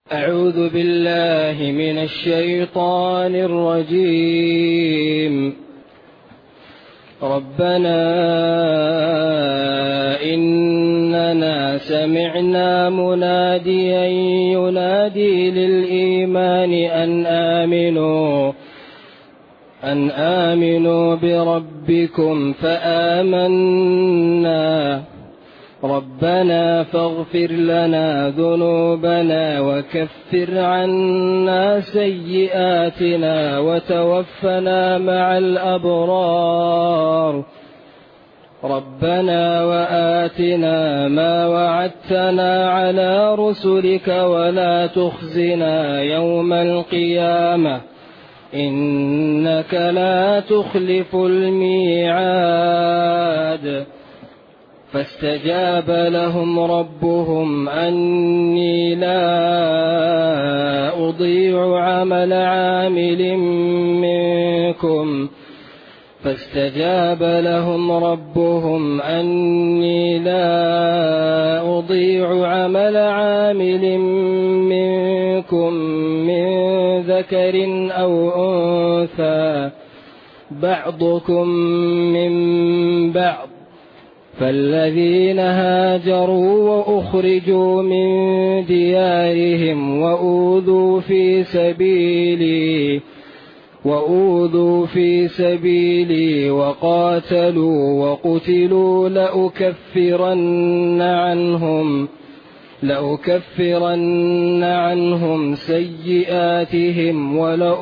أعوذ بالله من الشيطان الرجيم. ربنا إننا سمعنا مناديا ينادي للإيمان أن آمنوا بربكم فآمنا. ربنا فاغفر لنا ذنوبنا وكفر عنا سيئاتنا وتوفنا مع الأبرار. ربنا وآتنا ما وعدتنا على رسلك ولا تخزنا يوم القيامة إنك لا تخلف الميعاد. فاستجاب لهم ربهم أني لا أضيع عمل عامل منكم من ذكر أو أنثى بعضكم من بعض. فالذين هاجروا وأخرجوا من ديارهم وأوذوا في سبيلي وقاتلوا وقتلوا لأكفرن عنهم سيئاتهم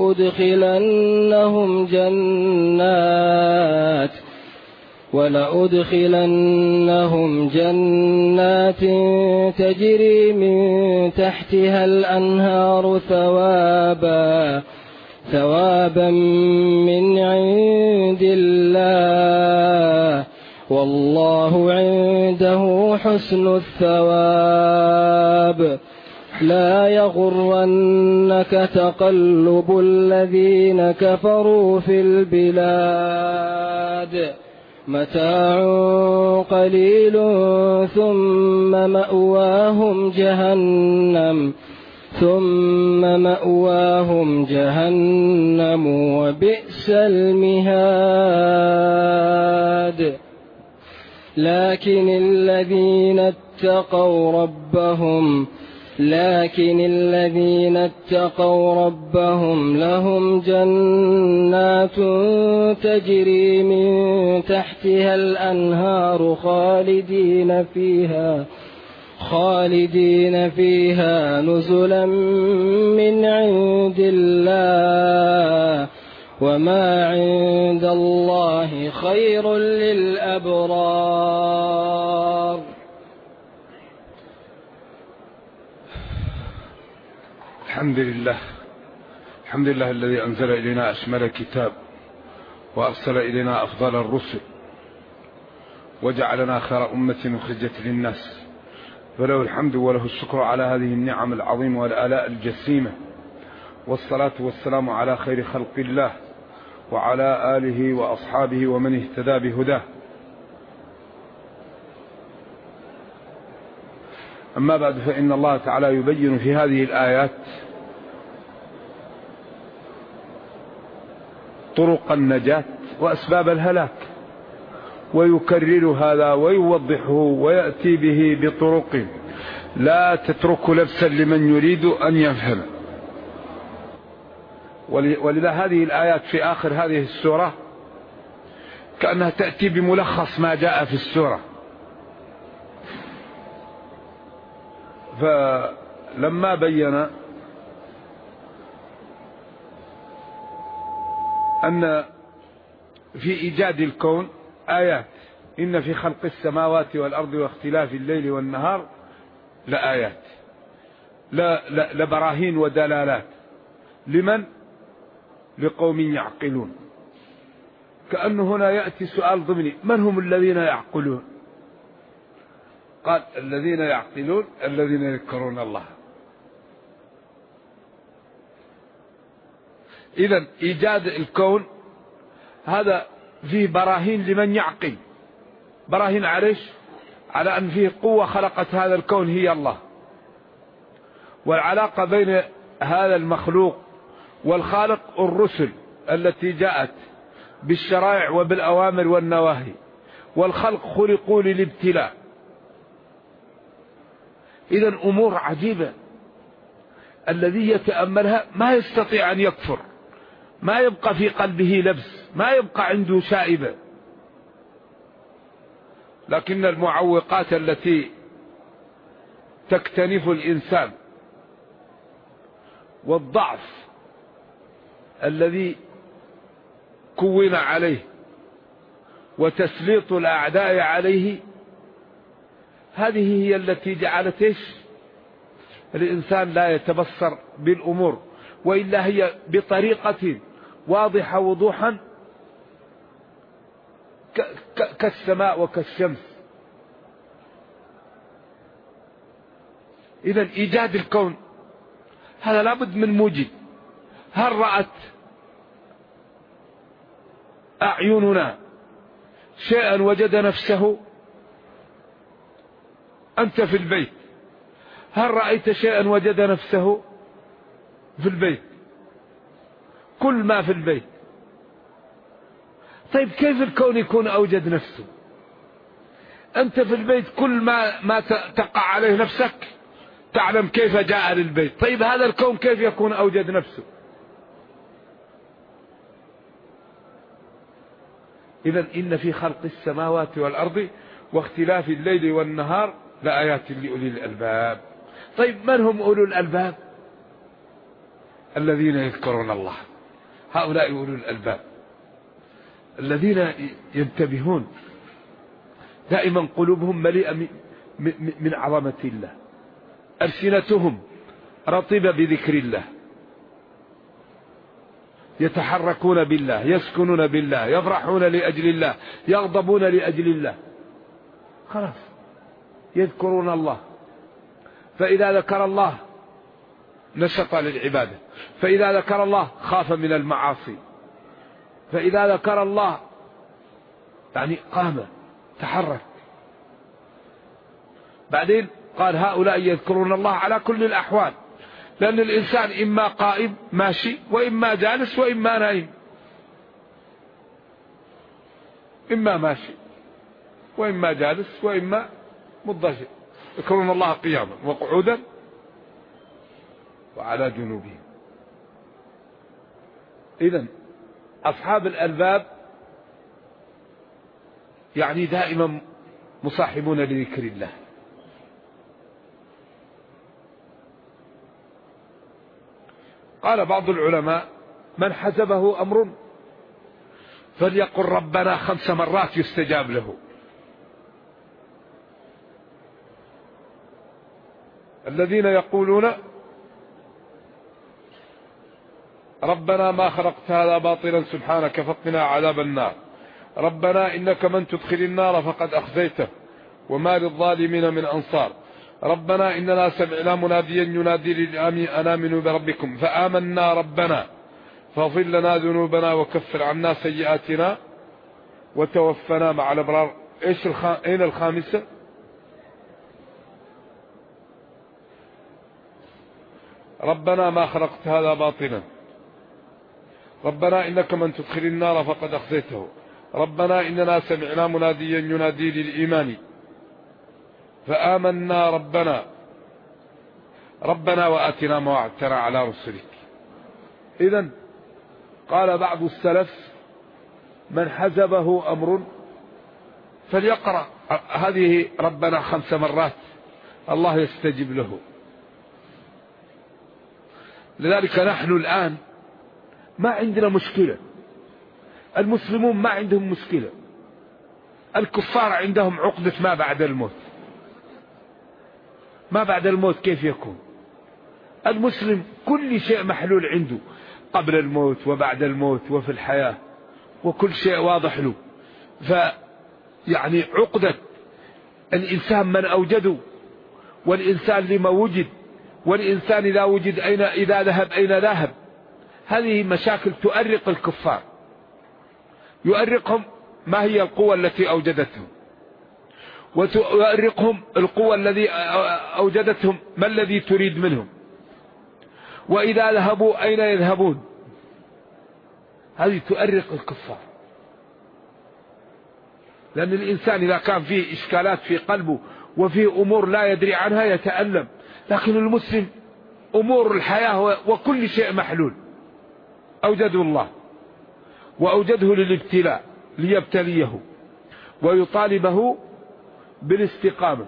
ولأدخلنهم جنات تجري من تحتها الأنهار ثوابا من عند الله والله عنده حسن الثواب. لا يغرنك تقلب الذين كفروا في البلاد متاع قليل ثم مأواهم جهنم وبئس المهاد. لكن الذين اتقوا ربهم لهم جنات تجري من تحتها الأنهار خالدين فيها نزلا من عند الله وما عند الله خير للأبرار. الحمد لله الذي أنزل إلينا أشمل كتاب وأرسل إلينا أفضل الرسل وجعلنا خير أمة أخرجت للناس، فله الحمد وله الشكر على هذه النعم العظيمة والآلاء الجسيمة، والصلاة والسلام على خير خلق الله وعلى آله وأصحابه ومن اهتدى بهداه. أما بعد، فإن الله تعالى يبين في هذه الآيات طرق النجاة وأسباب الهلاك، ويكرر هذا ويوضحه ويأتي به بطرق لا تترك لبسا لمن يريد أن يفهم. ولذا هذه الآيات في آخر هذه السورة كأنها تأتي بملخص ما جاء في السورة. فلما بين أن في إيجاد الكون آيات، إن في خلق السماوات والأرض واختلاف الليل والنهار لآيات، لبراهين ودلالات لمن؟ لقوم يعقلون. كأنه هنا يأتي سؤال ضمني: من هم الذين يعقلون؟ قال: الذين يعقلون الذين يذكرون الله. إذن إيجاد الكون هذا فيه براهين لمن يعقل. براهين على أن فيه قوة خلقت هذا الكون هي الله، والعلاقة بين هذا المخلوق والخالق الرسل التي جاءت بالشرائع وبالأوامر والنواهي، والخلق خلقوا للابتلاء. إذا أمور عجيبة، الذي يتأملها ما يستطيع أن يكفر، ما يبقى في قلبه لبس، ما يبقى عنده شائبة. لكن المعوقات التي تكتنف الإنسان والضعف الذي كون عليه وتسليط الأعداء عليه، هذه هي التي جعلت الإنسان لا يتبصر بالأمور، وإلا هي بطريقة واضحة وضوحا كالسماء وكالشمس. إذن إيجاد الكون هذا لابد من موجد. هل رأت أعيننا شيئا وجد نفسه؟ أنت في البيت، هل رأيت شيئا وجد نفسه في البيت؟ كل ما في البيت. طيب كيف الكون يكون أوجد نفسه؟ أنت في البيت كل ما تقع عليه نفسك تعلم كيف جاء للبيت. طيب هذا الكون كيف يكون أوجد نفسه؟ إذن إن في خلق السماوات والأرض واختلاف الليل والنهار لآيات لأولي الألباب. طيب من هم أولو الألباب؟ الذين يذكرون الله، هؤلاء أولو الألباب الذين ينتبهون دائما، قلوبهم مليئة من عظمة الله، ألسنتهم رطبة بذكر الله، يتحركون بالله، يسكنون بالله، يفرحون لأجل الله، يغضبون لأجل الله. خلاص يذكرون الله، فإذا ذكر الله نشط للعبادة، فإذا ذكر الله خاف من المعاصي، فإذا ذكر الله يعني قام تحرك. بعدين قال هؤلاء يذكرون الله على كل الأحوال، لأن الإنسان إما قائم ماشي، وإما جالس، وإما نائم، إما ماشي وإما جالس وإما مضطجع. يذكرون الله قياما وقعودا وعلى جنوبهم. إذن أصحاب الألباب يعني دائما مصاحبون لذكر الله. قال بعض العلماء من حزبه أمر فليقل ربنا 5 مرات يستجاب له. الذين يقولون ربنا ما خلقت هذا باطلا سبحانك فقنا عذاب النار، ربنا إنك من تدخل النار فقد أخزيته وما للظالمين من أنصار، ربنا إننا سمعنا مناديا ينادي للآمنين أن آمنوا بربكم فآمنا ربنا فاغفر لنا ذنوبنا وكفر عنا سيئاتنا وتوفنا مع الأبرار. أين الخامسة؟ ربنا ما خلقت هذا باطلا، ربنا إنك من تدخل النار فقد أخزيته، ربنا إننا سمعنا مناديا ينادي للإيمان فآمنا ربنا وآتنا ما وعدتنا على رسلك. إذن قال بعض السلف من حزبه أمر فليقرأ هذه ربنا 5 مرات الله يستجيب له. لذلك نحن الآن ما عندنا مشكلة، المسلمون ما عندهم مشكلة، الكفار عندهم عقدة ما بعد الموت. ما بعد الموت كيف يكون؟ المسلم كل شيء محلول عنده، قبل الموت وبعد الموت وفي الحياة، وكل شيء واضح له. فيعني عقدة الإنسان من أوجده، والإنسان لما وجد، والإنسان إذا وجد إذا ذهب أين ذهب، هذه مشاكل تؤرق الكفار، يؤرقهم ما هي القوة التي أوجدتهم، وتؤرقهم القوة التي أوجدتهم ما الذي تريد منهم. وإذا ذهبوا أين يذهبون؟ هذه تؤرق الكفار، لأن الإنسان إذا كان فيه إشكالات في قلبه وفيه أمور لا يدري عنها يتألم، لكن المسلم أمور الحياة وكل شيء محلول. أوجده الله وأوجده للابتلاء ليبتليه ويطالبه بالاستقامة،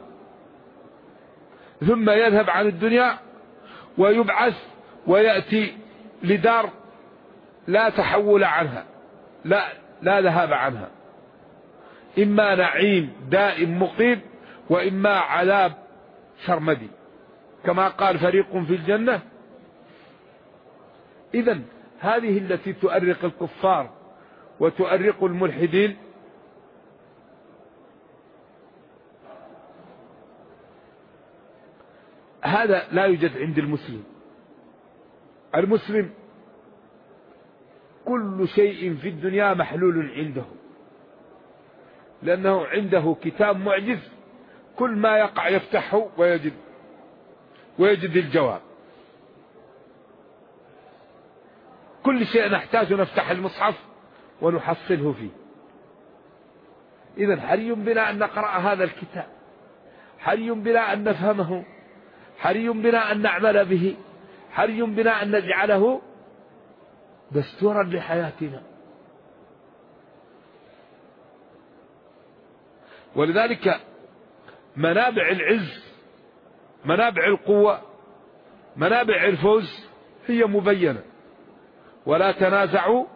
ثم يذهب عن الدنيا ويبعث ويأتي لدار لا تحول عنها، لا ذهاب عنها، إما نعيم دائم مقيم وإما عذاب سرمدي، كما قال فريق في الجنة. إذن هذه التي تؤرق الكفار وتؤرق الملحدين. هذا لا يوجد عند المسلم. المسلم كل شيء في الدنيا محلول عنده، لأنه عنده كتاب معجز، كل ما يقع يفتحه ويجد الجواب. كل شيء نحتاج نفتح المصحف ونحصله فيه. إذن حري بنا أن نقرأ هذا الكتاب، حري بنا أن نفهمه، حري بنا أن نعمل به، حري بنا أن نجعله دستورا لحياتنا. ولذلك منابع العز، منابع القوة، منابع الفوز هي مبينة. ولا تنازعوا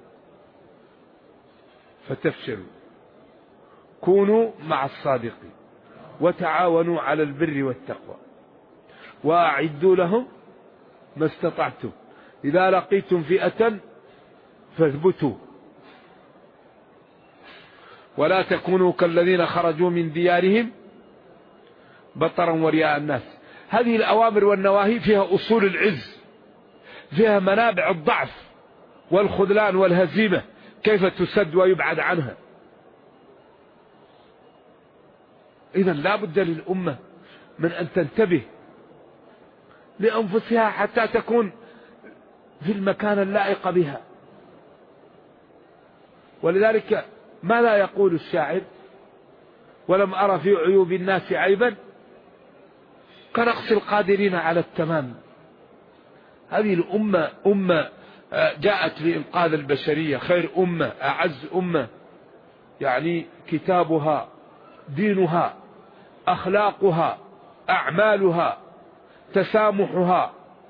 فتفشلوا، كونوا مع الصادقين، وتعاونوا على البر والتقوى، وأعدوا لهم ما استطعتم، إذا لقيتم فئة فاثبتوا، ولا تكونوا كالذين خرجوا من ديارهم بطرا ورياء الناس. هذه الأوامر والنواهي فيها أصول العز، فيها منابع الضعف والخذلان والهزيمة، كيف تسد ويبعد عنها. إذن لا بد للأمة من أن تنتبه لأنفسها حتى تكون في المكان اللائق بها. ولذلك ما لا يقول الشاعر: ولم أرى في عيوب الناس عيبا كنقص القادرين على التمام. هذه الأمة أمة جاءت لإنقاذ البشرية، خير أمة، أعز أمة، يعني كتابها، دينها، أخلاقها، أعمالها، تسامحها،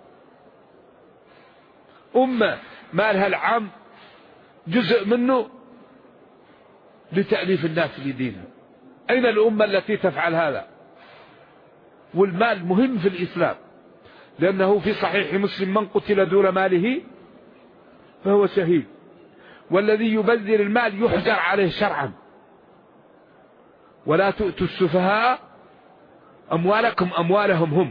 أمة مالها العام جزء منه لتأليف الناس لدينها. أين الأمة التي تفعل هذا؟ والمال مهم في الإسلام، لأنه في صحيح مسلم: من قتل دون ماله فهو شهيد، والذي يبذر المال يحجر عليه شرعا. ولا تؤتوا السفهاء أموالكم أموالهم هم،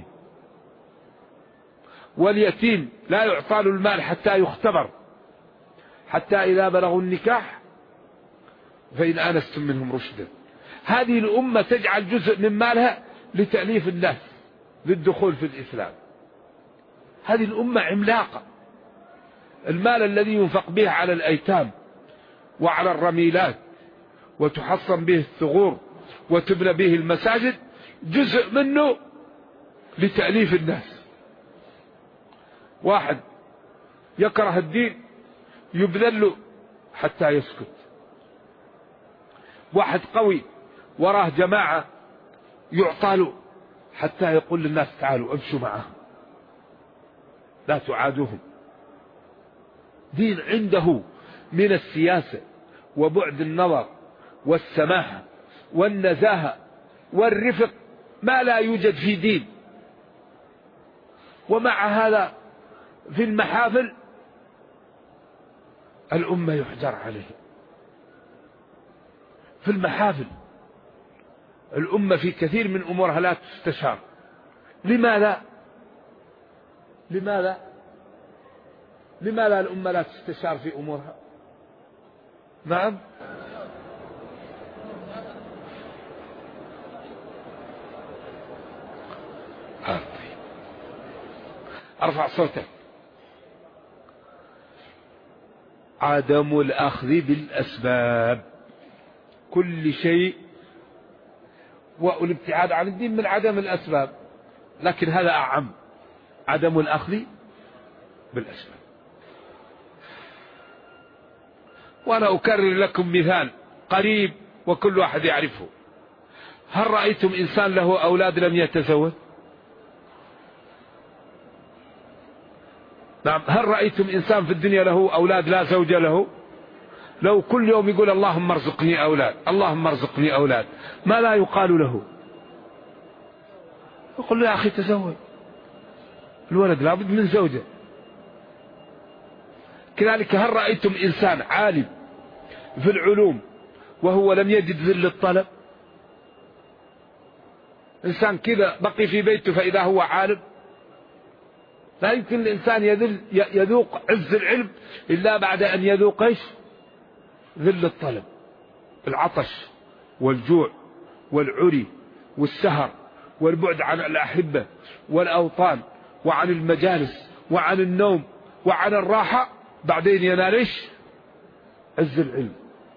واليتيم لا يعطى له المال حتى يختبر، حتى إذا بلغوا النكاح فإن آنستم منهم رشدا. هذه الأمة تجعل جزء من مالها لتأليف الناس للدخول في الإسلام. هذه الأمة عملاقة. المال الذي ينفق به على الأيتام وعلى الرميلات وتحصن به الثغور وتبنى به المساجد جزء منه لتأليف الناس. واحد يكره الدين يبذل له حتى يسكت. واحد قوي وراه جماعة يعطى له حتى يقول للناس: تعالوا امشوا معهم، لا تعادوهم. دين عنده من السياسة وبعد النظر والسماحة والنزاهة والرفق ما لا يوجد في دين. ومع هذا في المحافل الأمة يحجر عليه. في المحافل الأمة في كثير من أمورها لا تستشار. لماذا الأمة لا تستشار في أمورها؟ نعم، ارفع صوتك. عدم الأخذ بالأسباب. كل شيء، والابتعاد عن الدين من عدم الأسباب، لكن هذا أعم، عدم الأخذ بالأسباب. وأنا أكرر لكم مثال قريب وكل واحد يعرفه. هل رأيتم إنسان له أولاد لم يتزوج؟ نعم. هل رأيتم إنسان في الدنيا له أولاد لا زوج له؟ لو كل يوم يقول اللهم ارزقني أولاد، اللهم ارزقني أولاد، ما لا يقال له؟ يقول له يا أخي تزوج، الولد لابد من زوجة. كذلك هل رأيتم إنسان عالم في العلوم وهو لم يجد ذل الطلب؟ إنسان كذا بقي في بيته فإذا هو عالم. لا يمكن الإنسان يذوق عز العلم إلا بعد أن يذوق ايش؟ ذل الطلب، العطش والجوع والعري والسهر والبعد عن الأحبة والأوطان وعن المجالس وعن النوم وعن الراحة، بعدين ينال ايش؟ عز العلم.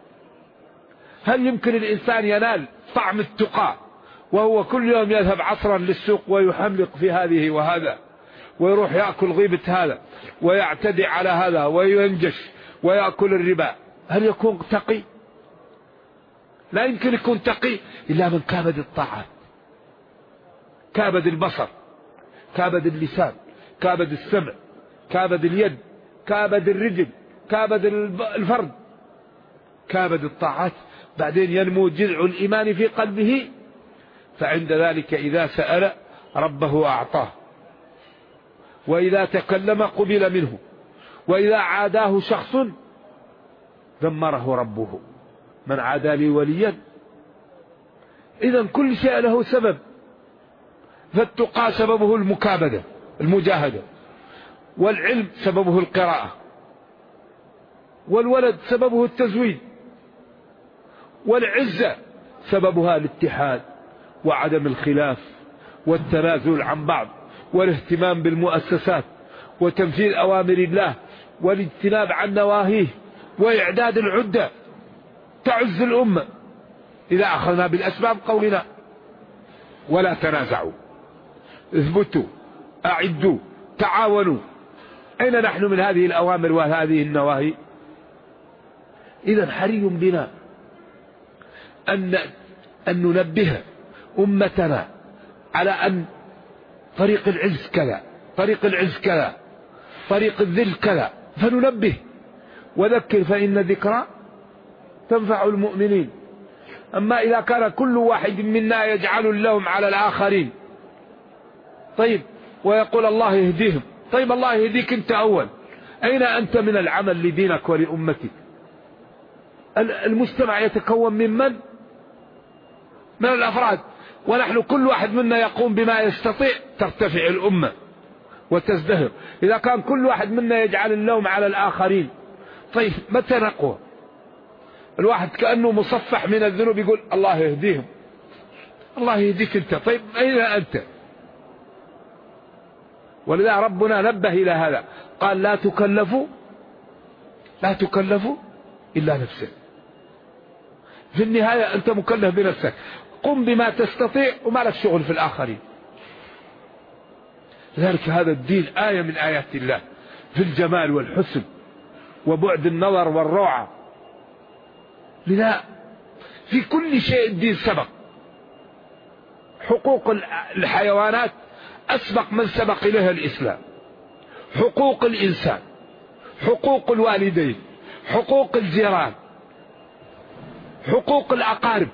هل يمكن الإنسان ينال طعم التقى وهو كل يوم يذهب عصرا للسوق ويحملق في هذه وهذا، ويروح يأكل غيبة هذا ويعتدي على هذا وينجش ويأكل الربا؟ هل يكون تقي؟ لا يمكن يكون تقي إلا من كابد الطاعات، كابد البصر، كابد اللسان، كابد السمع، كابد اليد، كابد الرجل، كابد الفرد، كابد الطاعات، بعدين ينمو جذع الإيمان في قلبه، فعند ذلك إذا سأل ربه أعطاه، وإذا تكلم قبل منه، وإذا عاداه شخص دمره ربه. من عادى لي وليا. إذن كل شيء له سبب. فالتقى سببه المكابدة المجاهدة، والعلم سببه القراءة، والولد سببه التزويد، والعزة سببها الاتحاد وعدم الخلاف والتنازل عن بعض، والاهتمام بالمؤسسات وتنفيذ أوامر الله والاجتناب عن نواهيه وإعداد العدة تعز الأمة إذا أخذنا بالأسباب قولنا ولا تنازعوا، اثبتوا، أعدوا، تعاونوا. أين نحن من هذه الأوامر وهذه النواهي؟ إذن حري بنا أن ننبه أمتنا على أن طريق العز كذا، طريق العز كذا، طريق الذل كذا، فننبه وذكر فإن ذكرى تنفع المؤمنين. أما إذا كان كل واحد منا يجعل اللوم على الآخرين، طيب، ويقول الله يهديهم، طيب الله يهديك أنت أول، أين أنت من العمل لدينك ولأمتك؟ المجتمع يتكون من الأفراد، ونحن كل واحد منا يقوم بما يستطيع ترتفع الأمة وتزدهر. إذا كان كل واحد منا يجعل اللوم على الآخرين، طيب متى نقوى؟ الواحد كأنه مصفح من الذنوب يقول الله يهديهم، الله يهديك أنت، طيب أين أنت؟ ولذا ربنا نبه إلى هذا، قال لا تكلفوا إلا نفسك. في النهاية أنت مكلف بنفسك، قم بما تستطيع وما لك شغل في الآخرين. لذلك هذا الدين آية من آيات الله في الجمال والحسن وبعد النظر والروعة. لذا في كل شيء الدين سبق. حقوق الحيوانات أسبق من سبق إليها الإسلام، حقوق الإنسان، حقوق الوالدين، حقوق الجيران، حقوق الأقارب.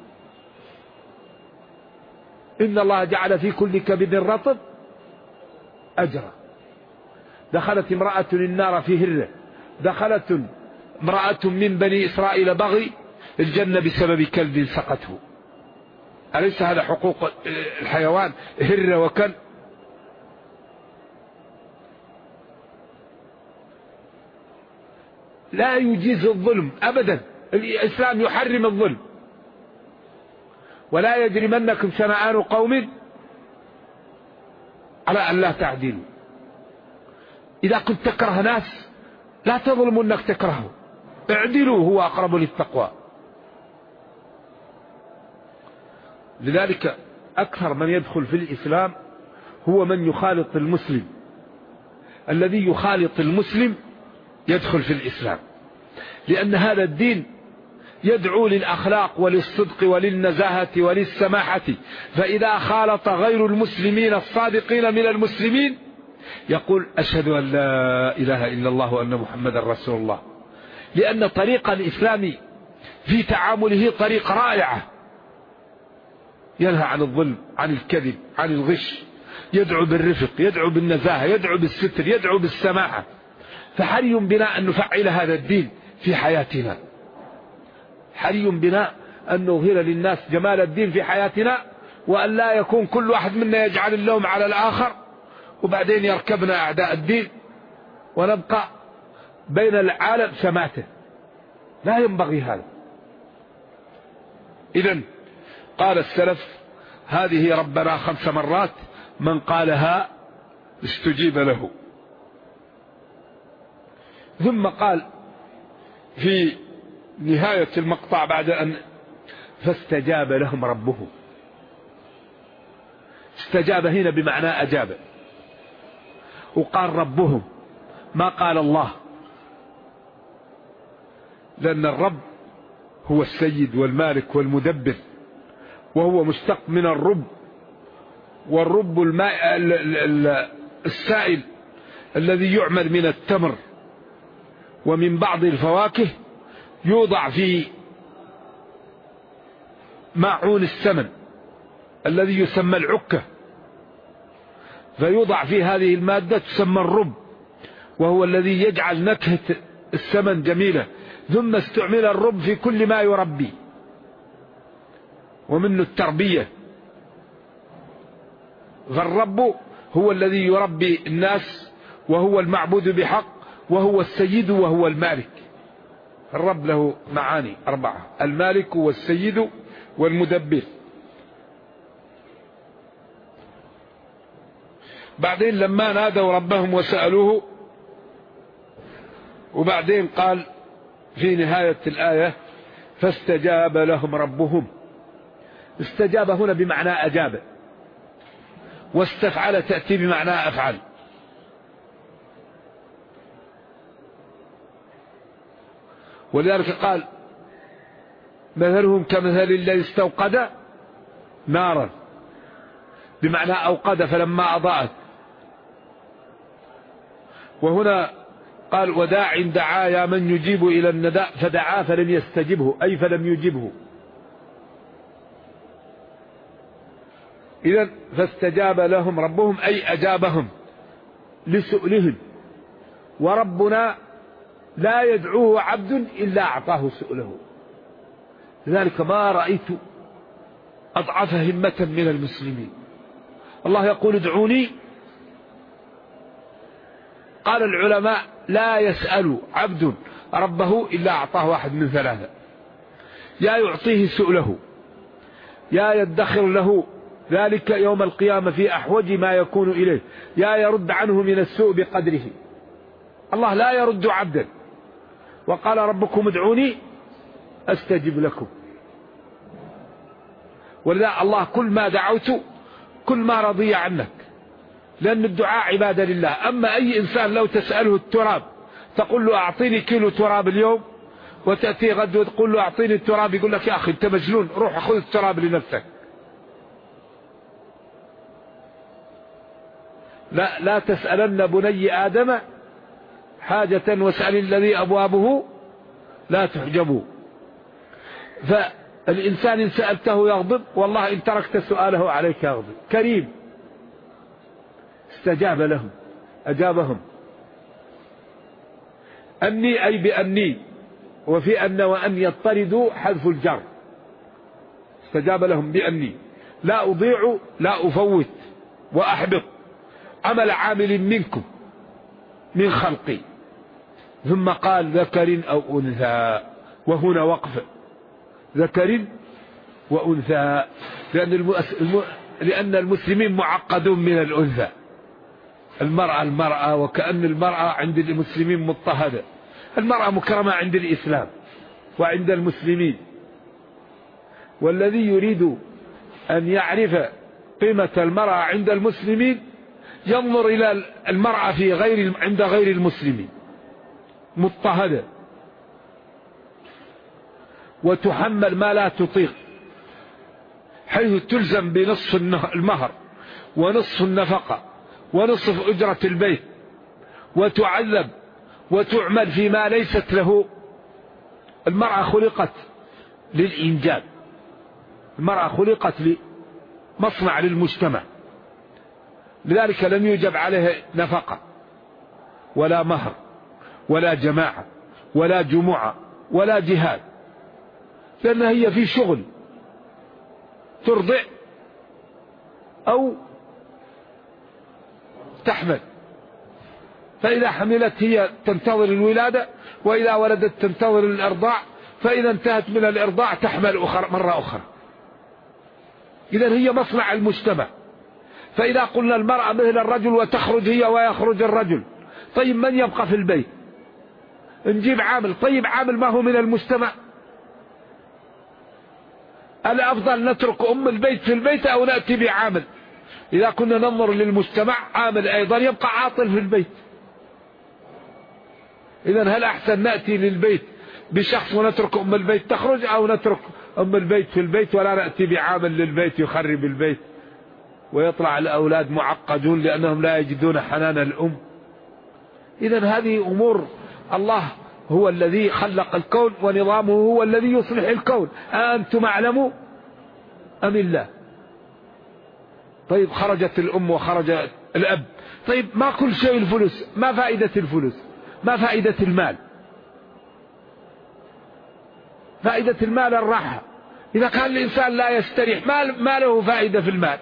إن الله جعل في كل كبد رطب أجرا. دخلت امرأة النار في هرة، دخلت امرأة من بني إسرائيل بغي الجنة بسبب كلب سقته. أليس هذا حقوق الحيوان؟ هرة وكلب. لا يجيز الظلم أبدا، الإسلام يحرم الظلم. ولا يجرمنكم شنآن قوم على أن لا تعدلوا. إذا كنت تكره ناس لا تظلموا انك تكرهوا، اعدلوا هو اقرب للتقوى. لذلك اكثر من يدخل في الاسلام هو من يخالط المسلم. الذي يخالط المسلم يدخل في الاسلام، لان هذا الدين يدعو للأخلاق وللصدق وللنزاهة وللسماحة. فإذا خالط غير المسلمين الصادقين من المسلمين يقول أشهد أن لا إله إلا الله وأن محمد رسول الله. لأن طريق الإسلام في تعامله طريق رائعة، ينهى عن الظلم، عن الكذب، عن الغش، يدعو بالرفق، يدعو بالنزاهة، يدعو بالستر، يدعو بالسماحة. فحري بنا أن نفعل هذا الدين في حياتنا، حري بنا أن نظهر للناس جمال الدين في حياتنا، وأن لا يكون كل واحد منا يجعل اللوم على الآخر وبعدين يركبنا أعداء الدين ونبقى بين العالم شماته. لا ينبغي هذا. إذن قال السلف هذه ربنا 5 مرات من قالها استجيب له. ثم قال في نهاية المقطع بعد أن فاستجاب لهم ربهم. استجاب هنا بمعنى أجاب، وقال ربهم ما قال الله، لأن الرب هو السيد والمالك والمدبر، وهو مشتق من الرب، والرب الماء السائل الذي يعمل من التمر ومن بعض الفواكه، يوضع في ماعون السمن الذي يسمى العكة، فيوضع في هذه المادة تسمى الرب، وهو الذي يجعل نكهة السمن جميلة. ثم استعمل الرب في كل ما يربي، ومنه التربية. فالرب هو الذي يربي الناس، وهو المعبود بحق، وهو السيد، وهو المالك. الرب له معاني 4: المالك والسيد والمدبر. بعدين لما نادوا ربهم وسألوه، وبعدين قال في نهاية الآية فاستجاب لهم ربهم. استجاب هنا بمعنى أجاب، واستفعل تأتي بمعنى أفعل. ولذلك قال مثلهم كمثل الذي استوقد نارا، بمعنى أوقد فلما أضاءت. وهنا قال وداع دعا يا من يجيب إلى النداء، فدعا فلم يستجبه، أي فلم يجبه. إذن فاستجاب لهم ربهم أي أجابهم لسؤلهم. وربنا لا يدعوه عبد إلا أعطاه سؤله. لذلك ما رأيت أضعف همة من المسلمين. الله يقول ادعوني، قال العلماء لا يسأل عبد ربه إلا أعطاه واحد من 3: يا يعطيه سؤله، يا يدخر له ذلك يوم القيامة في أحوج ما يكون إليه، يا يرد عنه من السوء بقدره. الله لا يرد عبدا. وقال ربكم ادعوني أستجب لكم. ولذا الله كل ما دعوت كل ما رضي عنك، لأن الدعاء عبادة لله. أما أي إنسان لو تسأله التراب تقول له أعطيني كيلو تراب اليوم، وتأتي غد وتقول له أعطيني التراب، يقول لك يا أخي أنت مجنون، روح خذ التراب لنفسك. لا تسألن بني آدم حاجة واسأل الذي أبوابه لا تحجبوا. فالإنسان إن سألته يغضب، والله إن تركت سؤاله عليك يغضب. كريم. استجاب لهم، أجابهم. أني أي بأني، وفي أن وأن يضطردوا حذف الجر. استجاب لهم بأني لا أضيع، لا أفوت وأحبط عمل عامل منكم من خلقي. ثم قال ذكر أو أنثى، وهنا وقف ذكر وأنثى، لأن المسلمين معقدون من الأنثى. المرأة وكأن المرأة عند المسلمين مضطهدة، المرأة مكرمة عند الإسلام وعند المسلمين، والذي يريد أن يعرف قيمة المرأة عند المسلمين ينظر إلى المرأة عند غير المسلمين مضطهدة وتحمل ما لا تطيق، حيث تلزم بنصف المهر ونصف النفقة ونصف أجرة البيت، وتعذب وتعمل فيما ليست له. المرأة خلقت للإنجاب، المرأة خلقت لمصنع للمجتمع، لذلك لم يوجب عليها نفقة ولا مهر ولا جماعة ولا جمعة ولا جهاد، لأنها هي في شغل ترضع أو تحمل، فإذا حملت هي تنتظر الولادة، وإذا ولدت تنتظر الإرضاع، فإذا انتهت من الإرضاع تحمل مرة أخرى. إذن هي مصنع المجتمع. فإذا قلنا المرأة مثل الرجل وتخرج هي ويخرج الرجل، طيب من يبقى في البيت؟ نجيب عامل، طيب عامل ما هو من المجتمع؟ الأفضل نترك أم البيت في البيت أو نأتي بعامل؟ إذا كنا ننظر للمجتمع عامل أيضا يبقى عاطل في البيت. إذن هل أحسن نأتي للبيت بشخص ونترك أم البيت تخرج، أو نترك أم البيت في البيت ولا نأتي بعامل للبيت يخرب البيت ويطلع الأولاد معقدون لأنهم لا يجدون حنان الأم؟ إذن هذه أمور الله هو الذي خلق الكون ونظامه هو الذي يصلح الكون، أنتم أعلموا أم الله؟ طيب خرجت الأم وخرج الأب، طيب ما كل شيء الفلوس؟ ما فائدة الفلوس؟ ما فائدة المال؟ فائدة المال الراحة. إذا كان الإنسان لا يستريح ما له فائدة في المال.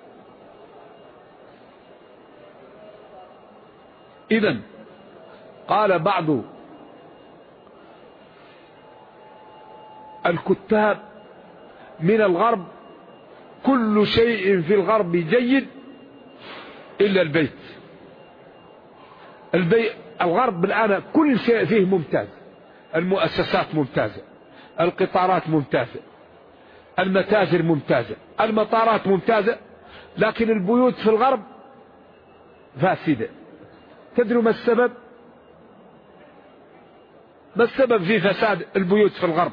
إذن قال بعض الكتاب من الغرب: كل شيء في الغرب جيد إلا البيت. الغرب الآن كل شيء فيه ممتاز، المؤسسات ممتازة، القطارات ممتازة، المتاجر ممتازة، المطارات ممتازة، لكن البيوت في الغرب فاسدة. تدروا ما السبب؟ ما السبب في فساد البيوت في الغرب؟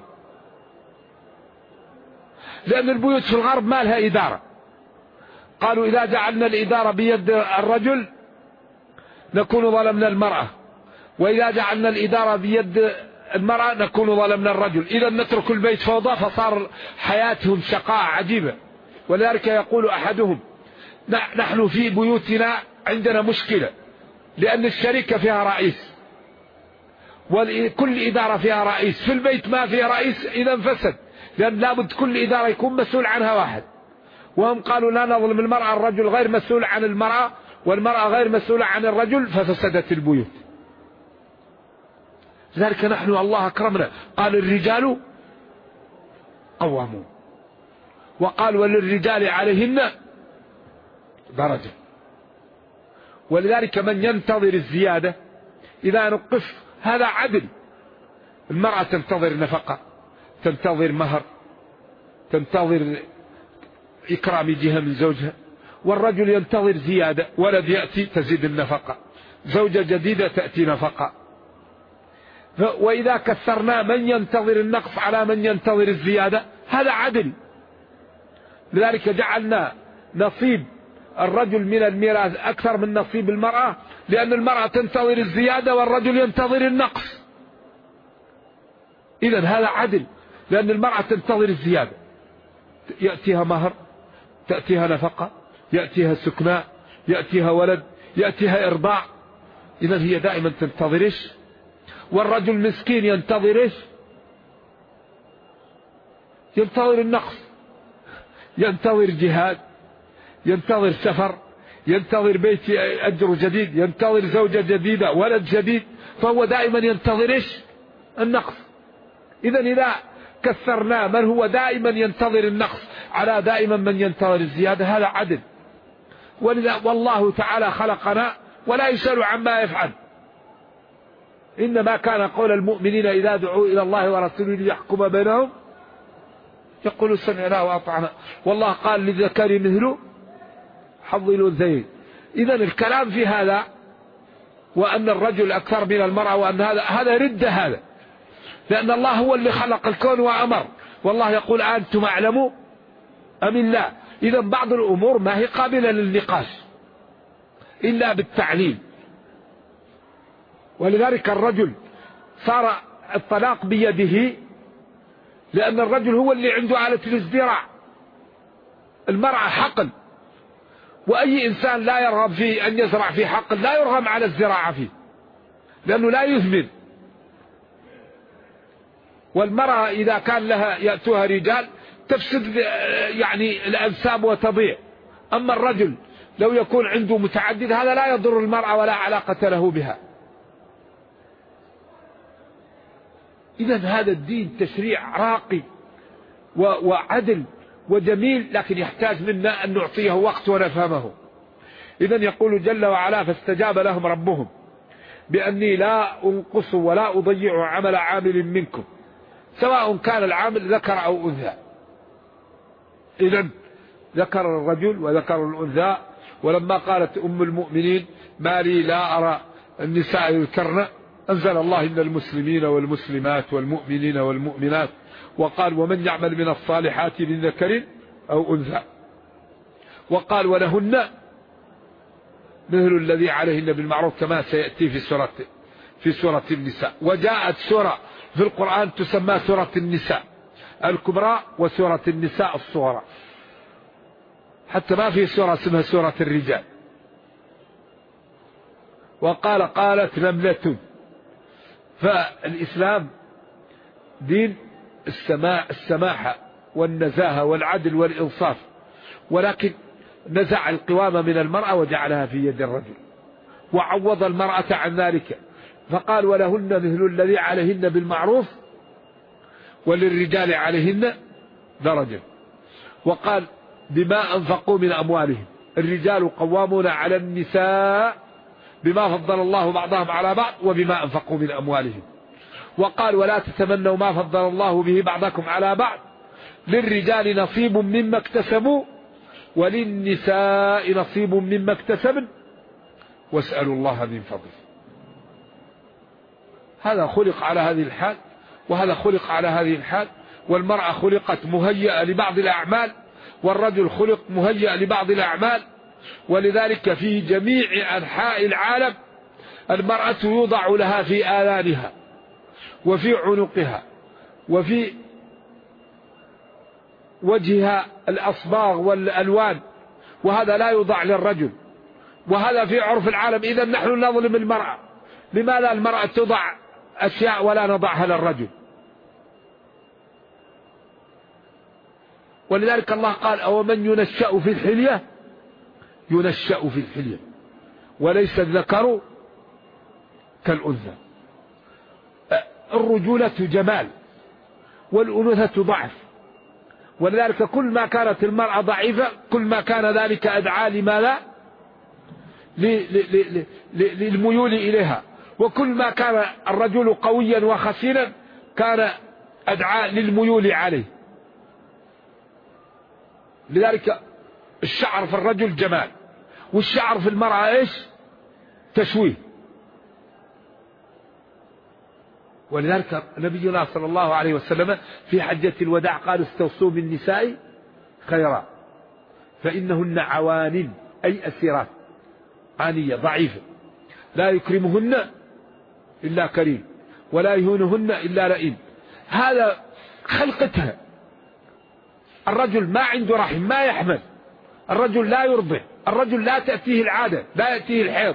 لأن البيوت في الغرب ما لها إدارة. قالوا إذا جعلنا الإدارة بيد الرجل نكون ظلمنا المرأة، وإذا جعلنا الإدارة بيد المرأة نكون ظلمنا الرجل، إذا نترك البيت فوضى، فصار حياتهم شقاء عجيبة. ولذلك يقول أحدهم: نحن في بيوتنا عندنا مشكلة، لأن الشركة فيها رئيس وكل إدارة فيها رئيس، في البيت ما فيها رئيس إذا فسد، لأن لابد كل إدارة يكون مسؤول عنها واحد. وهم قالوا لا نظلم المرأة، الرجل غير مسؤول عن المرأة والمرأة غير مسؤولة عن الرجل، ففسدت البيوت. لذلك نحن الله أكرمنا، قال الرجال قوامون، وقال وللرجال عليهن درجة. ولذلك من ينتظر الزيادة إذا نقص هذا عدل. المرأة تنتظر نفقة، تنتظر مهر، تنتظر إكرام جهة من زوجها، والرجل ينتظر زيادة، ولد يأتي تزيد النفقة، زوجة جديدة تأتي نفقة. وإذا كثرنا من ينتظر النقص على من ينتظر الزيادة هذا عدل. لذلك جعلنا نصيب الرجل من الميراث أكثر من نصيب المرأة، لأن المرأة تنتظر الزيادة والرجل ينتظر النقص. إذن هذا عدل، لأن المرأة تنتظر الزيادة، يأتيها مهر، تأتيها نفقة، يأتيها سكناء، يأتيها ولد، يأتيها إرضاع. إذن هي دائما تنتظرش. والرجل مسكين ينتظرش، ينتظر النقص، ينتظر جهاد، ينتظر سفر، ينتظر بيت أجر جديد، ينتظر زوجة جديدة، ولد جديد، فهو دائما ينتظرش النقص. إذا كثرنا من هو دائما ينتظر النقص على دائما من ينتظر الزيادة هذا عدل. والله تعالى خلقنا ولا يسأل عما يفعل. إنما كان قول المؤمنين إذا دعوا إلى الله ورسوله ليحكم بينهم يقولوا سمعنا وأطعنا، والله قال للذكر مثل حظ الأنثيين. إذا الكلام في هذا وأن الرجل أكثر من المرأة وأن هذا رد هذا، لأن الله هو اللي خلق الكون وأمر، والله يقول أنتم أعلموا أم الله. إذا بعض الأمور ما هي قابلة للنقاش إلا بالتعليل. ولذلك الرجل صار الطلاق بيده، لأن الرجل هو اللي عنده آلة الازدراع، المرأة حقل، وأي إنسان لا يرغب في أن يزرع في حقل لا يرغم على الزراعة فيه لأنه لا يثمر. والمرأة إذا كان لها يأتوها رجال تفسد يعني الأنساب وتضيع. أما الرجل لو يكون عنده متعدد هذا لا يضر المرأة ولا علاقة له بها. إذا هذا الدين تشريع راقي وعدل وجميل، لكن يحتاج منا أن نعطيه وقت ونفهمه. إذا يقول جل وعلا فاستجاب لهم ربهم بأني لا أنقص ولا أضيع عمل عامل منكم سواء كان العامل ذكر أو أنثى. إذا ذكر الرجل وذكر الأنثى. ولما قالت أم المؤمنين ما لي لا أرى النساء يذكرن، أنزل الله إن المسلمين والمسلمات والمؤمنين والمؤمنات، وقال ومن يعمل من الصالحات من ذكر أو أنثى، وقال ولهن مثل الذي عليهن بالمعروف كما سيأتي في سورة النساء. وجاءت سورة في القرآن تسمى سورة النساء الكبرى وسورة النساء الصغرى، حتى ما في سورة اسمها سورة الرجال. وقال قالت نملة. فالإسلام دين السماحة والنزاهة والعدل والإنصاف، ولكن نزع القوامة من المرأة وجعلها في يد الرجل وعوض المرأة عن ذلك، فقال ولهن مثل الذي عليهن بالمعروف وللرجال عليهن درجة. وقال بما أنفقوا من أموالهم، الرجال قوامون على النساء بما فضل الله بعضهم على بعض وبما أنفقوا من أموالهم. وقال ولا تتمنوا ما فضل الله به بعضكم على بعض، للرجال نصيب مما اكتسبوا وللنساء نصيب مما اكتسبن واسألوا الله من فضله. هذا خلق على هذه الحال وهذا خلق على هذه الحال. والمرأة خلقت مهيئة لبعض الأعمال والرجل خلق مهيئ لبعض الأعمال. ولذلك في جميع أنحاء العالم المرأة يوضع لها في آذانها وفي عنقها وفي وجهها الأصباغ والألوان، وهذا لا يوضع للرجل، وهذا في عرف العالم. إذا نحن نظلم المرأة. لماذا المرأة توضع أشياء ولا نضعها للرجل؟ ولذلك الله قال أو من ينشأ في الحلية ينشأ في الحلية وليس الذكر كالأنثى. الرجولة جمال والأنوثة ضعف، ولذلك كل ما كانت المرأة ضعيفة كل ما كان ذلك أدعى لماذا؟ للميول إليها. وكل ما كان الرجل قويا وخشنا كان أدعى للميول عليه. لذلك الشعر في الرجل جمال والشعر في المرأة ايش؟ تشويه. ولذلك نبينا صلى الله عليه وسلم في حجة الوداع قال استوصوا بالنساء خيرا فإنهن عوان أي أسيرات عانية ضعيفة لا يكرمهن إلا كريم ولا يهونهن إلا لئيم. هذا خلقتها. الرجل ما عنده رحم ما يحمل، الرجل لا يرضع، الرجل لا تأتيه العادة لا يأتيه الحيض.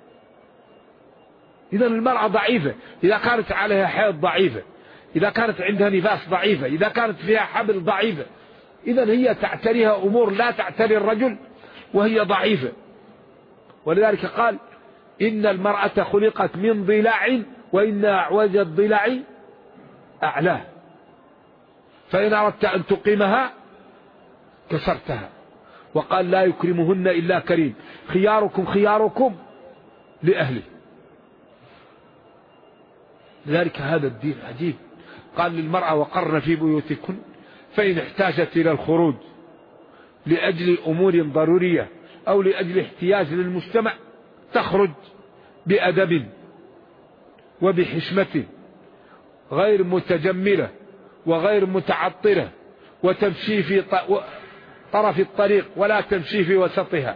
إذا المرأة ضعيفة إذا كانت عليها حيض ضعيفة، إذا كانت عندها نفاس ضعيفة، إذا كانت فيها حبل ضعيفة. إذا هي تعتريها أمور لا تعتري الرجل وهي ضعيفة. ولذلك قال إن المرأة خلقت من ضلع وإن أعوج الضلع أعلاه فإن أردت أن تقيمها كسرتها. وقال لا يكرمهن إلا كريم خياركم خياركم لأهله. لذلك هذا الدين عجيب. قال للمرأة وقرن في بيوتكن فإن احتاجت إلى الخروج لأجل أمور ضرورية أو لأجل احتياج للمجتمع تخرج بأدب وبحشمة غير متجملة وغير متعطرة، وتمشي في طرف الطريق ولا تمشي في وسطها،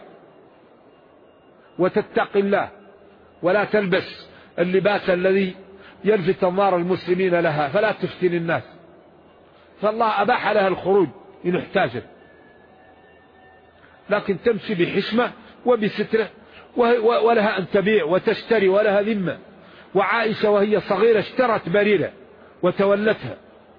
وتتقي الله ولا تلبس اللباس الذي يلفت انظار المسلمين لها فلا تفتن الناس. فالله أباح لها الخروج إن احتاجت، لكن تمشي بحشمة وبسترة، ولها أن تبيع وتشتري ولها ذمة. وعائشة وهي صغيرة اشترت بريرة وتولتها.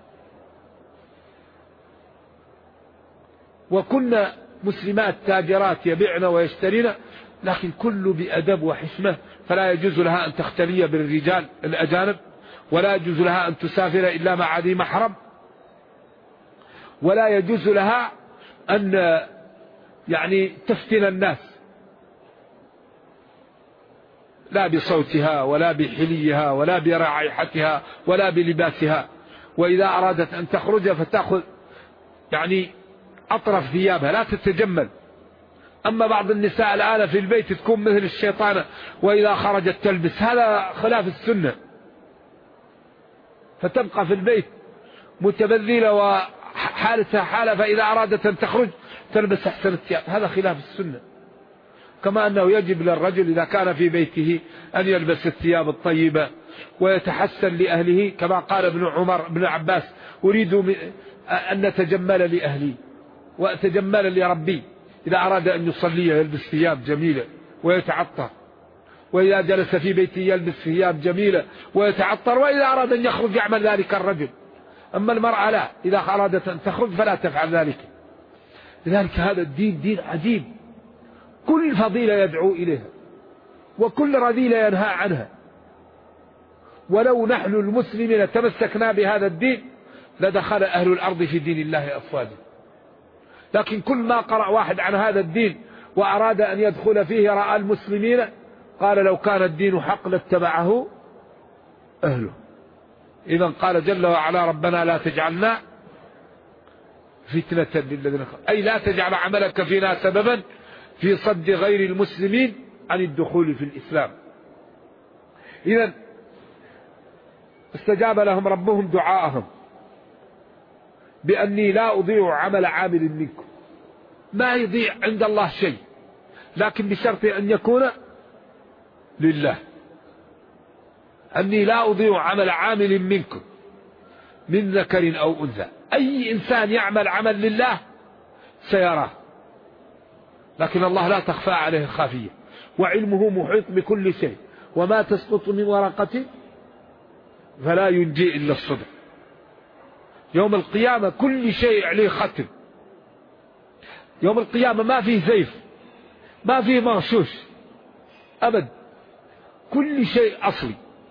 وكنا مسلمات تاجرات يبيعن ويشترين، لكن كل بأدب وحشمة. فلا يجوز لها أن تختلي بالرجال الأجانب، ولا يجوز لها أن تسافر إلا مع ذي محرم، ولا يجوز لها أن تفتن الناس لا بصوتها ولا بحليها ولا برائحتها ولا بلباسها. وإذا أرادت أن تخرج فتأخذ أطرف ثيابها لا تتجمل. أما بعض النساء الآن في البيت تكون مثل الشيطانة، وإذا خرجت تلبس، هذا خلاف السنة، فتبقى في البيت متبذلة وحالتها حالة، فإذا أرادت أن تخرج تلبس أحسن الثياب، هذا خلاف السنة. كما أنه يجب للرجل إذا كان في بيته أن يلبس الثياب الطيبة ويتحسن لأهله، كما قال ابن عباس أريد أن نتجمل لأهلي وأتجمل لربي. إذا أراد أن يصلي يلبس ثياب جميلة ويتعطر، وإذا جلس في بيته يلبس ثياب جميلة ويتعطر، وإذا أراد أن يخرج يعمل ذلك الرجل. أما المرأة لا، إذا أرادت أن تخرج فلا تفعل ذلك. لذلك هذا الدين دين عجيب، كل فضيلة يدعو إليها وكل رذيلة ينهى عنها. ولو نحن المسلمين تمسكنا بهذا الدين لدخل أهل الأرض في دين الله أفواجا. لكن كل ما قرأ واحد عن هذا الدين وأراد أن يدخل فيه رأى المسلمين قال لو كان الدين حق لاتبعه أهله. إذن قال جل وعلا ربنا لا تجعلنا فتنة للذين كفروا، أي لا تجعل عملك فينا سببا في صد غير المسلمين عن الدخول في الإسلام. إذن استجاب لهم ربهم دعاءهم بأني لا أضيع عمل عامل منكم. ما يضيع عند الله شيء، لكن بشرط أن يكون لله. أني لا أضيع عمل عامل منكم من ذكر أو أنثى. أي إنسان يعمل عمل لله سيراه، لكن الله لا تخفى عليه خافية، وعلمه محيط بكل شيء. وما تسقط من ورقة فلا ينجي إلا الصدق. يوم القيامة كل شيء عليه ختم. يوم القيامة ما فيه زيف، ما فيه مغشوش أبد، كل شيء أصلي.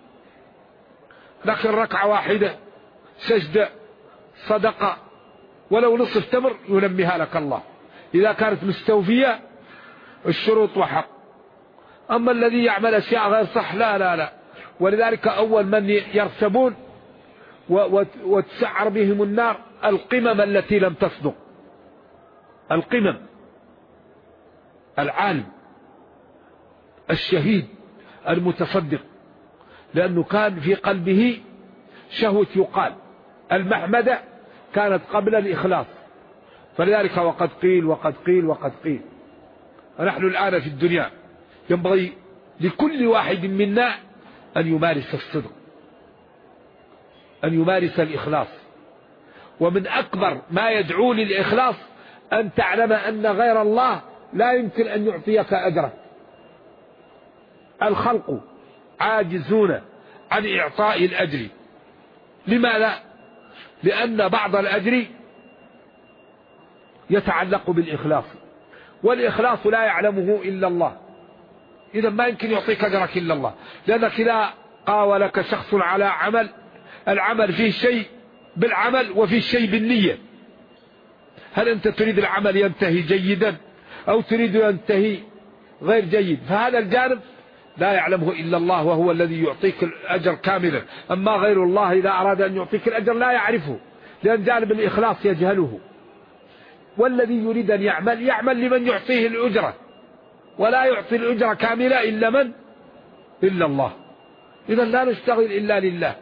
لكن ركعة واحدة، سجدة، صدقة، ولو نصف تمر ينميها لك الله إذا كانت مستوفية الشروط وحق. أما الذي يعمل أشياء غير صح لا لا لا. ولذلك أول من يرسبون وتسعر بهم النار القمم التي لم تصدق. القمم، العالم الشهيد المتصدق، لأنه كان في قلبه شهوة يقال. المحمدة كانت قبل الإخلاص، فلذلك وقد قيل وقد قيل وقد قيل. ونحن الآن في الدنيا ينبغي لكل واحد منا أن يمارس الصدق، أن يمارس الإخلاص. ومن أكبر ما يدعو للإخلاص أن تعلم أن غير الله لا يمكن أن يعطيك أجرا. الخلق عاجزون عن إعطاء الأجر. لماذا؟ لأن بعض الأجر يتعلق بالإخلاص، والإخلاص لا يعلمه إلا الله. إذا ما يمكن يعطيك أجرك إلا الله، لأنك إذا قاولك شخص على عمل، العمل فيه شيء بالعمل وفيه شيء بالنية. هل أنت تريد العمل ينتهي جيدا أو تريد ينتهي غير جيد؟ فهذا الجانب لا يعلمه إلا الله، وهو الذي يعطيك الأجر كاملا. أما غير الله إذا أراد أن يعطيك الأجر لا يعرفه، لأن جانب الإخلاص يجهله. والذي يريد أن يعمل لمن يعطيه الأجرة، ولا يعطي الأجرة كاملة إلا الله. إذا لا نشتغل إلا لله.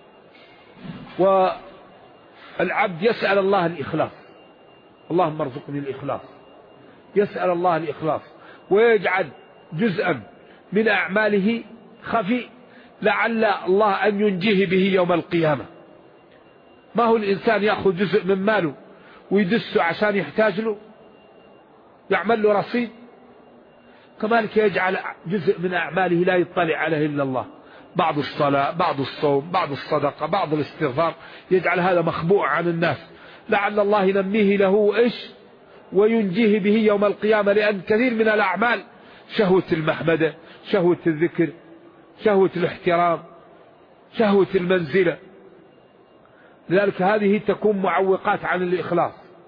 والعبد يسأل الله الإخلاص، اللهم ارزقني الإخلاص، يسأل الله الإخلاص، ويجعل جزءا من أعماله خفي لعل الله أن ينجيه به يوم القيامة. ما هو الإنسان يأخذ جزء من ماله ويدسه عشان يحتاج له، يعمل له رصيد؟ كذلك يجعل جزء من أعماله لا يطلع عليه إلا الله، بعض الصلاة، بعض الصوم، بعض الصدقة، بعض الاستغفار، يجعل هذا مخبوء عن الناس لعل الله ينميه له إيش وينجيه به يوم القيامة. لأن كثير من الأعمال شهوة المحمدة، شهوة الذكر، شهوة الاحترام، شهوة المنزلة، لذلك هذه تكون معوقات عن الإخلاص.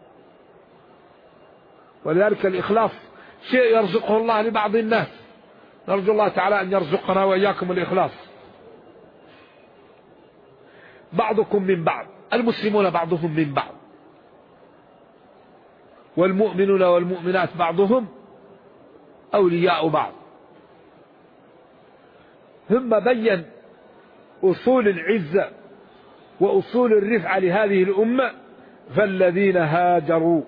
ولذلك الإخلاص شيء يرزقه الله لبعض الناس، نرجو الله تعالى أن يرزقنا وإياكم الإخلاص. بعضكم من بعض، المسلمون بعضهم من بعض، والمؤمنون والمؤمنات بعضهم أولياء بعض. ثم بين أصول العزة وأصول الرفعة لهذه الأمة. فالذين هاجروا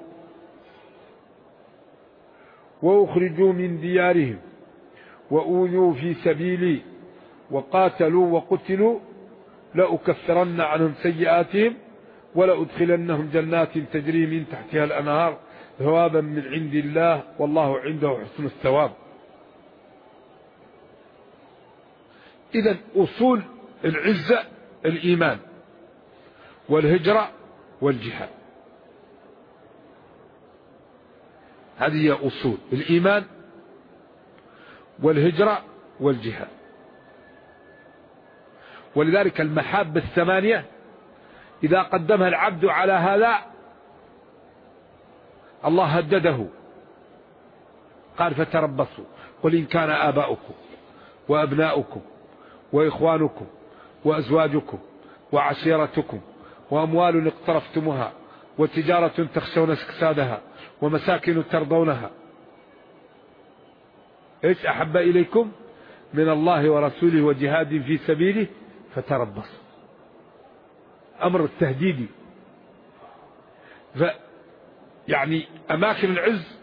وأخرجوا من ديارهم وأوذوا في سبيلي وقاتلوا وقتلوا لأكفرن عنهم سيئاتهم ولأدخلنهم جنات تجري من تحتها الأنهار ثوابا من عند الله والله عنده حسن الثواب. إذن أصول العزة الإيمان والهجرة والجهاد، هذه هي أصول الإيمان والهجرة والجهاد. ولذلك المحاب الثمانية إذا قدمها العبد على هذا الله هدده، قال فتربصوا قل إن كان آباؤكم وأبناؤكم وإخوانكم وأزواجكم وعشيرتكم وأموال اقترفتموها وتجارة تخشون كسادها ومساكن ترضونها إيش أحب إليكم من الله ورسوله وجهاد في سبيله فتربصوا. أمر التهديدي، يعني أماكن العز.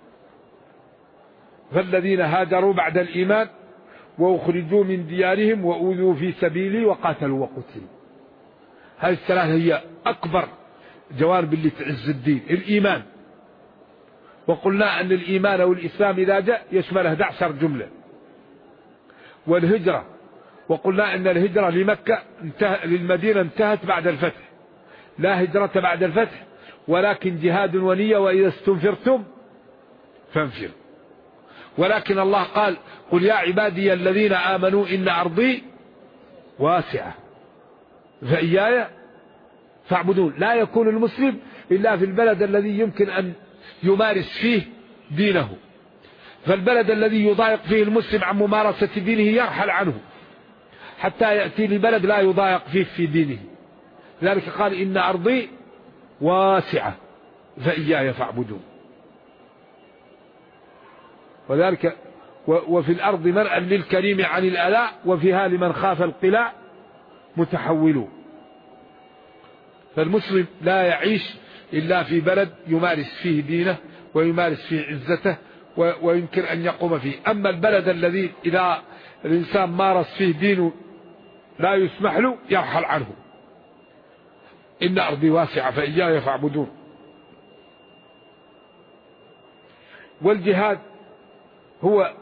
فالذين هاجروا بعد الإيمان وأخرجوا من ديارهم وأوذوا في سبيلي وقاتلوا وقتلوا، هذه الثلاثة هي أكبر جوانب اللي تعز الدين. الإيمان، وقلنا أن الإيمان والإسلام إذا جاء يشمل 11 جملة. والهجرة، وقلنا أن الهجرة لمكة للمدينة انتهت بعد الفتح، لا هجرة بعد الفتح ولكن جهاد ونية وإذا استنفرتم فانفروا. ولكن الله قال قل يا عبادي الذين آمنوا إن أرضي واسعة فإياي فاعبدون. لا يكون المسلم إلا في البلد الذي يمكن أن يمارس فيه دينه، فالبلد الذي يضايق فيه المسلم عن ممارسة دينه يرحل عنه حتى يأتي لبلد لا يضايق فيه في دينه. لذلك قال إن أرضي واسعة فإياي فاعبدون. وذلك وفي الأرض مرأى للكريم عن الألاء وفيها لمن خاف القلاع متحولون. فالمسلم لا يعيش إلا في بلد يمارس فيه دينه ويمارس فيه عزته ويمكن أن يقوم فيه. أما البلد الذي إذا الإنسان مارس فيه دينه لا يسمح له يرحل عنه. إن أرضي واسعة فإياي فاعبدون. والجهاد هو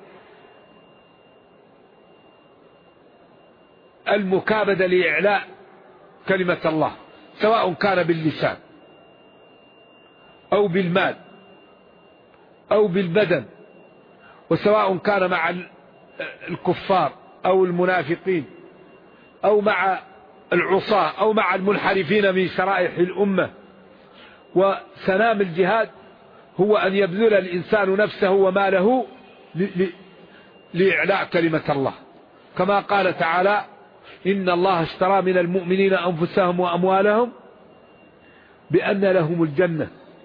المكابدة لإعلاء كلمة الله، سواء كان باللسان أو بالمال أو بالبدن، وسواء كان مع الكفار أو المنافقين أو مع العصاة أو مع المنحرفين من شرائح الأمة. وسنام الجهاد هو أن يبذل الإنسان نفسه وماله لإعلاء كلمة الله، كما قال تعالى: إن الله اشترى من المؤمنين أنفسهم وأموالهم بأن لهم الجنة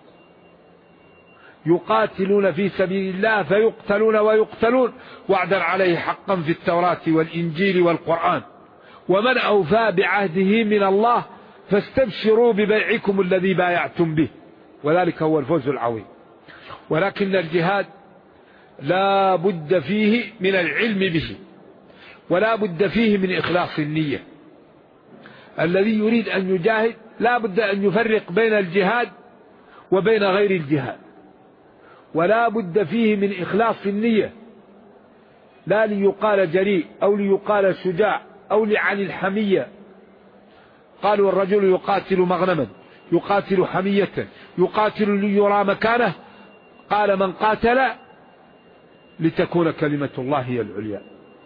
يقاتلون في سبيل الله فيقتلون ويقتلون وعدا عليه حقا في التوراة والإنجيل والقرآن، ومن أوفى بعهده من الله فاستبشروا ببيعكم الذي بايعتم به وذلك هو الفوز العظيم. ولكن الجهاد لا بد فيه من العلم به، ولا بد فيه من إخلاص النية. الذي يريد أن يجاهد لا بد أن يفرق بين الجهاد وبين غير الجهاد، ولا بد فيه من إخلاص النية، لا ليقال جريء أو ليقال شجاع أو لعن الحمية. قالوا الرجل يقاتل مغنما، يقاتل حمية، يقاتل ليرى مكانه. قال: من قاتل لتكون كلمة الله هي العليا.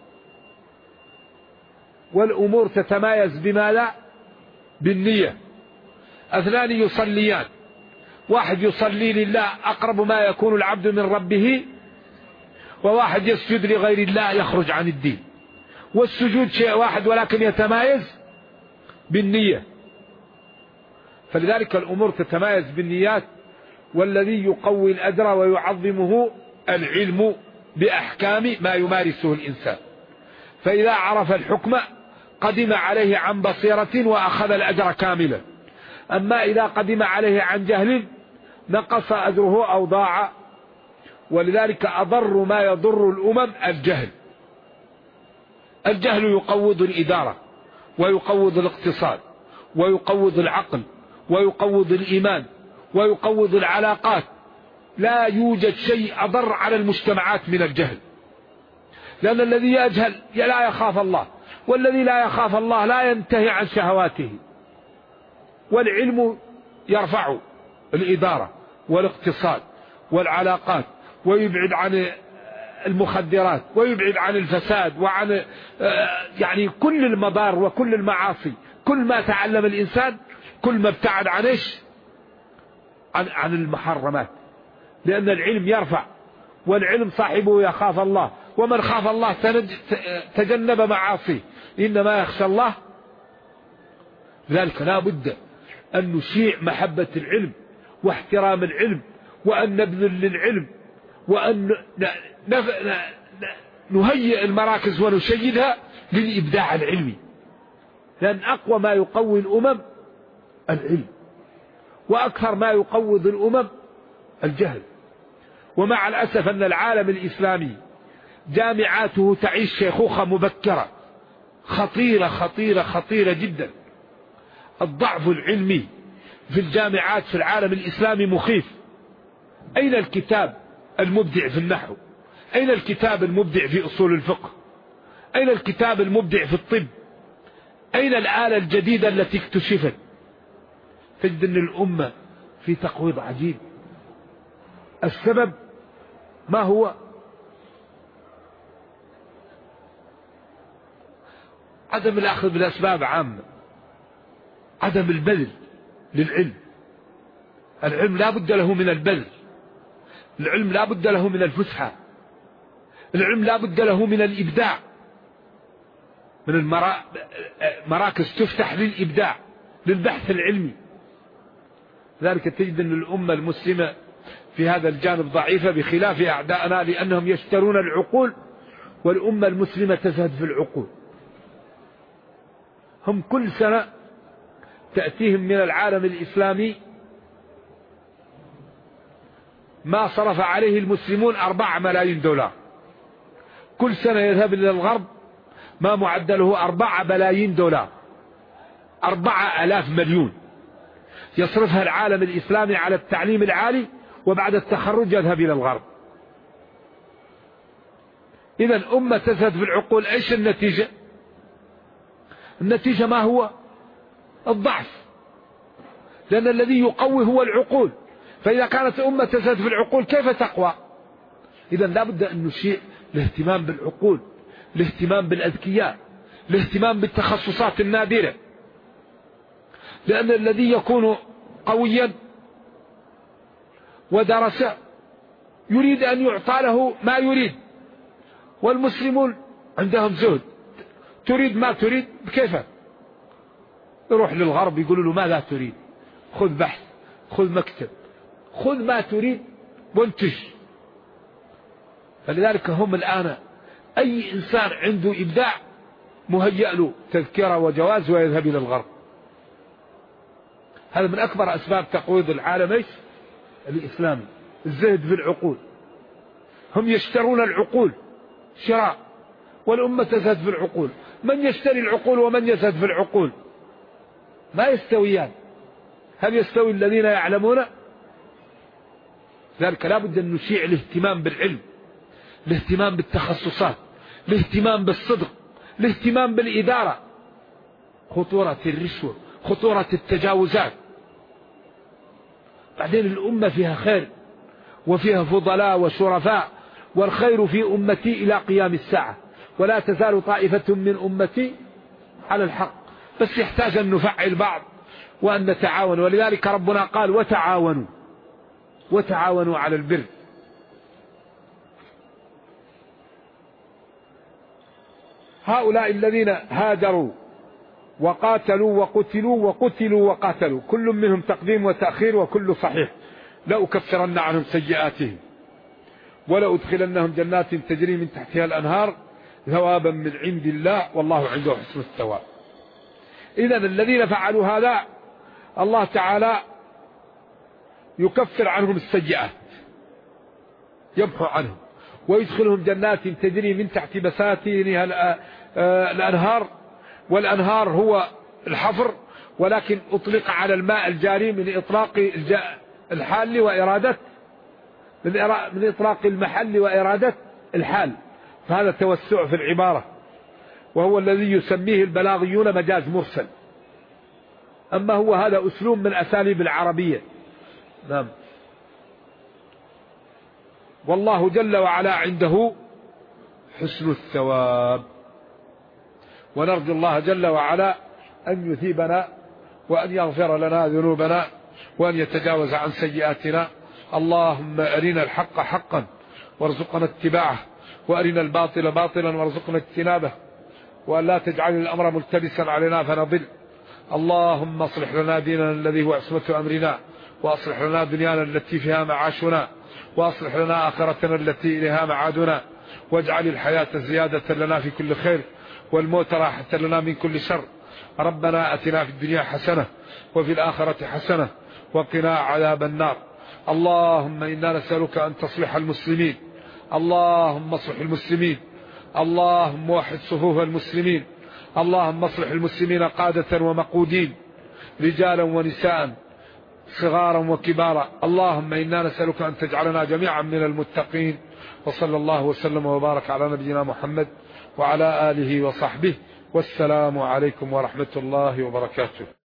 والأمور تتمايز بماذا؟ بالنية. اثنان يصليان، واحد يصلي لله أقرب ما يكون العبد من ربه، وواحد يسجد لغير الله يخرج عن الدين. والسجود شيء واحد ولكن يتمايز بالنية. فلذلك الأمور تتمايز بالنيات. والذي يقوي الأجر ويعظمه العلم بأحكام ما يمارسه الإنسان، فإذا عرف الحكم قدم عليه عن بصيرة وأخذ الأجر كاملا. أما إذا قدم عليه عن جهل نقص أجره أو ضاع. ولذلك أضر ما يضر الأمم الجهل. الجهل يقوض الإدارة ويقوض الاقتصاد ويقوض العقل ويقوض الإيمان ويقوض العلاقات. لا يوجد شيء أضر على المجتمعات من الجهل، لأن الذي يجهل لا يخاف الله، والذي لا يخاف الله لا ينتهي عن شهواته. والعلم يرفع الإدارة والاقتصاد والعلاقات، ويبعد عن المخدرات، ويبعد عن الفساد، وعن يعني كل المضار وكل المعاصي. كل ما تعلم الإنسان كل ما ابتعد عن إيش؟ عن المحرمات، لأن العلم يرفع، والعلم صاحبه يخاف الله، ومن خاف الله تجنب معاصيه، إنما يخشى الله. ذلك لا بد أن نشيع محبة العلم واحترام العلم، وأن نبذل للعلم، وأن نهيئ المراكز ونشيدها للإبداع العلمي، لأن أقوى ما يقوي الأمم العلم، وأكثر ما يقوض الأمم الجهل. ومع الأسف أن العالم الإسلامي جامعاته تعيش شيخوخة مبكرة خطيرة خطيرة خطيرة جدا. الضعف العلمي في الجامعات في العالم الإسلامي مخيف. أين الكتاب المبدع في النحو؟ أين الكتاب المبدع في أصول الفقه؟ أين الكتاب المبدع في الطب؟ أين الآلة الجديدة التي اكتشفت؟ تجد أن الأمة في تقويض عجيب. السبب ما هو؟ عدم الأخذ بالأسباب عامة، عدم البذل للعلم. العلم لا بد له من البذل، العلم لا بد له من الفسحة، العلم لا بد له من الإبداع، من مراكز تفتح للإبداع للبحث العلمي. ذلك تجد أن الأمة المسلمة في هذا الجانب ضعيفة بخلاف أعدائنا، لأنهم يشترون العقول، والأمة المسلمة تزهد في العقول. هم كل سنة تأتيهم من العالم الإسلامي ما صرف عليه المسلمون 4 ملايين دولار. كل سنة يذهب إلى الغرب ما معدله 4 بلايين دولار، 4000 مليون يصرفها العالم الإسلامي على التعليم العالي، وبعد التخرج يذهب إلى الغرب. إذن أمة تزهد في العقول. إيش النتيجة؟ النتيجة ما هو؟ الضعف، لأن الذي يقوي هو العقول. فإذا كانت أمة تزهد في العقول كيف تقوى؟ إذن لا بد أن نشيع الاهتمام بالعقول، الاهتمام بالأذكياء، الاهتمام بالتخصصات النادرة، لأن الذي يكون قويا ودرس يريد أن يعطى له ما يريد، والمسلمون عندهم زهد، تريد ما تريد بكيفك، يروح للغرب يقولوا له ماذا تريد، خذ بحث، خذ مكتب، خذ ما تريد وانتج. فلذلك هم الآن أي إنسان عنده إبداع مهيأ له تذكرة وجواز ويذهب إلى الغرب. هذا من أكبر أسباب تقويض العالم الإسلامي، الزهد في العقول. هم يشترون العقول شراء، والأمة تزهد في العقول. من يشتري العقول ومن يزهد في العقول؟ ما يستويان. هل يستوي الذين يعلمون؟ ذلك لا بد أن نشيع الاهتمام بالعلم، الاهتمام بالتخصصات، الاهتمام بالصدق، الاهتمام بالإدارة، خطورة الرشوة، خطورة التجاوزات. بعدين الأمة فيها خير وفيها فضلاء وشرفاء، والخير في أمتي إلى قيام الساعة، ولا تزال طائفة من أمتي على الحق. بس يحتاج أن نفعل بعض وأن نتعاون. ولذلك ربنا قال وتعاونوا على البر. هؤلاء الذين هاجروا وقاتلوا وقتلوا وقاتلوا، كل منهم تقديم وتأخير وكل صحيح. لأكفرن عنهم سيئاتهم ولأدخلنهم جنات تجري من تحتها الأنهار ثوابا من عند الله والله عنده حسن الثواب. إذن الذين فعلوا هذا الله تعالى يكفر عنهم السيئات، يمحو عنهم، ويدخلهم جنات تجري من تحت بساتينها الأنهار. والأنهار هو الحفر، ولكن أطلق على الماء الجاري من إطلاق الحال وإرادة من إطلاق المحل وإرادة الحال، فهذا توسع في العبارة، وهو الذي يسميه البلاغيون مجاز مرسل. أما هو هذا أسلوب من أساليب العربية. نعم. والله جل وعلا عنده حسن الثواب، ونرجو الله جل وعلا أن يثيبنا وأن يغفر لنا ذنوبنا وأن يتجاوز عن سيئاتنا. اللهم أرنا الحق حقا وارزقنا اتباعه، وأرنا الباطل باطلا وارزقنا اجتنابه، وأن لا تجعل الأمر ملتبسا علينا فنضل. اللهم اصلح لنا ديننا الذي هو عصمة أمرنا، وأصلح لنا دنيانا التي فيها معاشنا، وأصلح لنا آخرتنا التي إليها معادنا، واجعل الحياة زيادة لنا في كل خير والموت راحة لنا من كل شر. ربنا أتنا في الدنيا حسنة وفي الآخرة حسنة وقنا عذاب النار. اللهم إنا نسألك أن تصلح المسلمين، اللهم اصلح المسلمين، اللهم وحد صفوف المسلمين، اللهم اصلح المسلمين قادة ومقودين، رجالا ونساء، صغارا وكبارا. اللهم إنا نسألك أن تجعلنا جميعا من المتقين. وصلى الله وسلم وبارك على نبينا محمد وعلى آله وصحبه، والسلام عليكم ورحمة الله وبركاته.